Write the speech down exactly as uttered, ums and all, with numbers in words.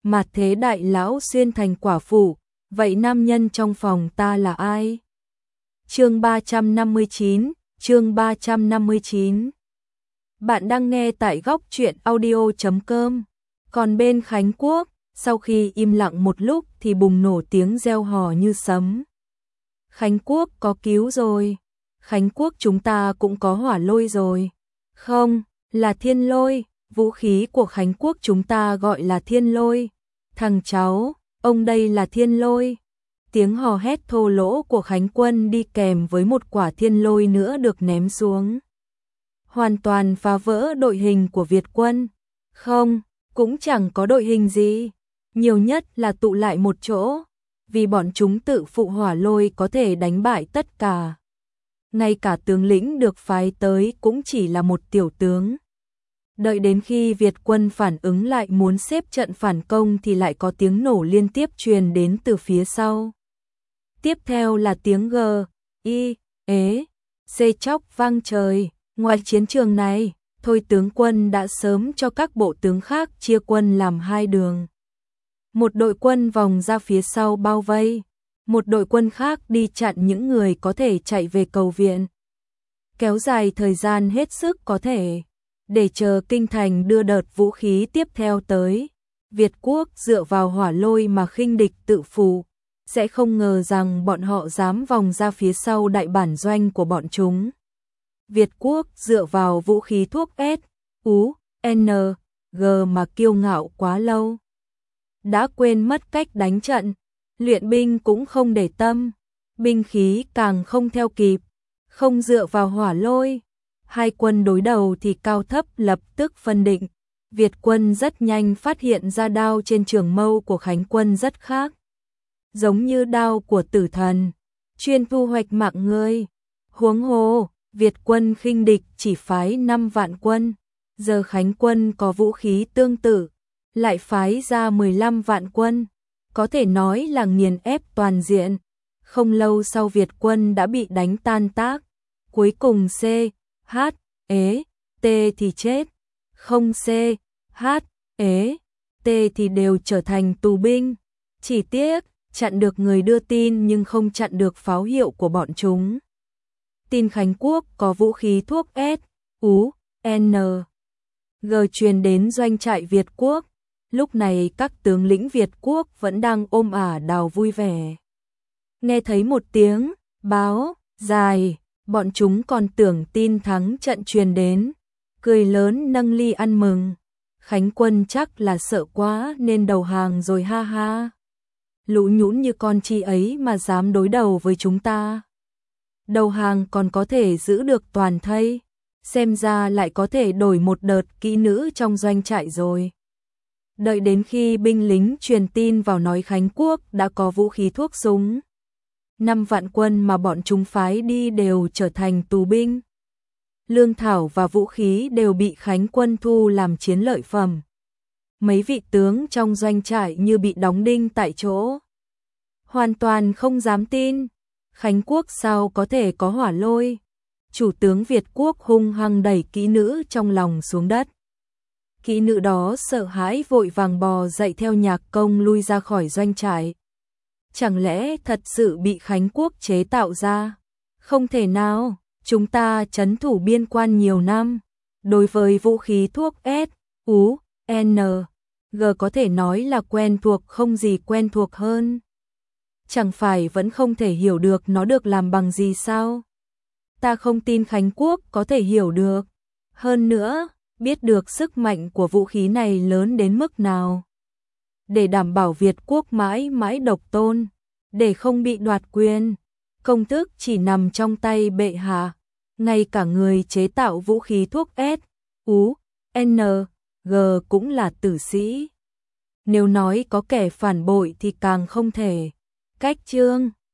mà thế đại lão xuyên thành quả phụ, vậy nam nhân trong phòng ta là ai? Chương ba trăm năm mươi chín, chương ba trăm năm mươi chín. Bạn đang nghe tại góc truyện audio chấm com. Còn bên Khánh Quốc, sau khi im lặng một lúc thì bùng nổ tiếng reo hò như sấm. Khánh Quốc có cứu rồi. Khánh Quốc chúng ta cũng có hỏa lôi rồi. Không, là thiên lôi, vũ khí của Khánh Quốc chúng ta gọi là thiên lôi. Thằng cháu, ông đây là thiên lôi. Tiếng hò hét thô lỗ của Khánh Quân đi kèm với một quả thiên lôi nữa được ném xuống. Hoàn toàn phá vỡ đội hình của Việt quân. Không, cũng chẳng có đội hình gì. Nhiều nhất là tụ lại một chỗ. Vì bọn chúng tự phụ hỏa lôi có thể đánh bại tất cả. Ngay cả tướng lĩnh được phái tới cũng chỉ là một tiểu tướng. Đợi đến khi Việt quân phản ứng lại muốn xếp trận phản công thì lại có tiếng nổ liên tiếp truyền đến từ phía sau. Tiếp theo là tiếng G, I, ế, C chóc vang trời. Ngoài chiến trường này, Thôi tướng quân đã sớm cho các bộ tướng khác chia quân làm hai đường. Một đội quân vòng ra phía sau bao vây, một đội quân khác đi chặn những người có thể chạy về cầu viện. Kéo dài thời gian hết sức có thể, để chờ kinh thành đưa đợt vũ khí tiếp theo tới. Việt quốc dựa vào hỏa lôi mà khinh địch tự phụ, sẽ không ngờ rằng bọn họ dám vòng ra phía sau đại bản doanh của bọn chúng. Việt quốc dựa vào vũ khí thuốc S, U, N, G mà kiêu ngạo quá lâu. Đã quên mất cách đánh trận, luyện binh cũng không để tâm, binh khí càng không theo kịp, không dựa vào hỏa lôi. Hai quân đối đầu thì cao thấp lập tức phân định. Việt quân rất nhanh phát hiện ra đao trên trường mâu của Khánh quân rất khác. Giống như đao của tử thần, chuyên thu hoạch mạng người. Huống hồ, Việt quân khinh địch chỉ phái năm vạn quân, giờ Khánh quân có vũ khí tương tự, lại phái ra mười lăm vạn quân, có thể nói là nghiền ép toàn diện. Không lâu sau Việt quân đã bị đánh tan tác, cuối cùng C, H, ế, T thì chết, không C, H, ế, T thì đều trở thành tù binh. Chỉ tiếc, chặn được người đưa tin nhưng không chặn được pháo hiệu của bọn chúng. Tin Khánh Quốc có vũ khí thuốc S, U, N, G truyền đến doanh trại Việt quốc. Lúc này các tướng lĩnh Việt quốc vẫn đang ôm ả đào vui vẻ. Nghe thấy một tiếng báo dài, bọn chúng còn tưởng tin thắng trận truyền đến, cười lớn nâng ly ăn mừng. Khánh quân chắc là sợ quá nên đầu hàng rồi ha ha. Lũ nhũn như con chi ấy mà dám đối đầu với chúng ta. Đầu hàng còn có thể giữ được toàn thây, xem ra lại có thể đổi một đợt kỹ nữ trong doanh trại rồi. Đợi đến khi binh lính truyền tin vào nói Khánh Quốc đã có vũ khí thuốc súng. Năm vạn quân mà bọn chúng phái đi đều trở thành tù binh. Lương thảo và vũ khí đều bị Khánh quân thu làm chiến lợi phẩm. Mấy vị tướng trong doanh trại như bị đóng đinh tại chỗ. Hoàn toàn không dám tin. Khánh Quốc sao có thể có hỏa lôi? Chủ tướng Việt quốc hung hăng đẩy kỹ nữ trong lòng xuống đất. Kỹ nữ đó sợ hãi vội vàng bò dậy theo nhạc công lui ra khỏi doanh trại. Chẳng lẽ thật sự bị Khánh Quốc chế tạo ra? Không thể nào, chúng ta trấn thủ biên quan nhiều năm. Đối với vũ khí thuốc S, U, N, G có thể nói là quen thuộc không gì quen thuộc hơn. Chẳng phải vẫn không thể hiểu được nó được làm bằng gì sao? Ta không tin Khánh Quốc có thể hiểu được. Hơn nữa, biết được sức mạnh của vũ khí này lớn đến mức nào. Để đảm bảo Việt quốc mãi mãi độc tôn, để không bị đoạt quyền, công thức chỉ nằm trong tay bệ hạ. Ngay cả người chế tạo vũ khí thuốc S, U, N, G cũng là tử sĩ. Nếu nói có kẻ phản bội thì càng không thể. Cách chương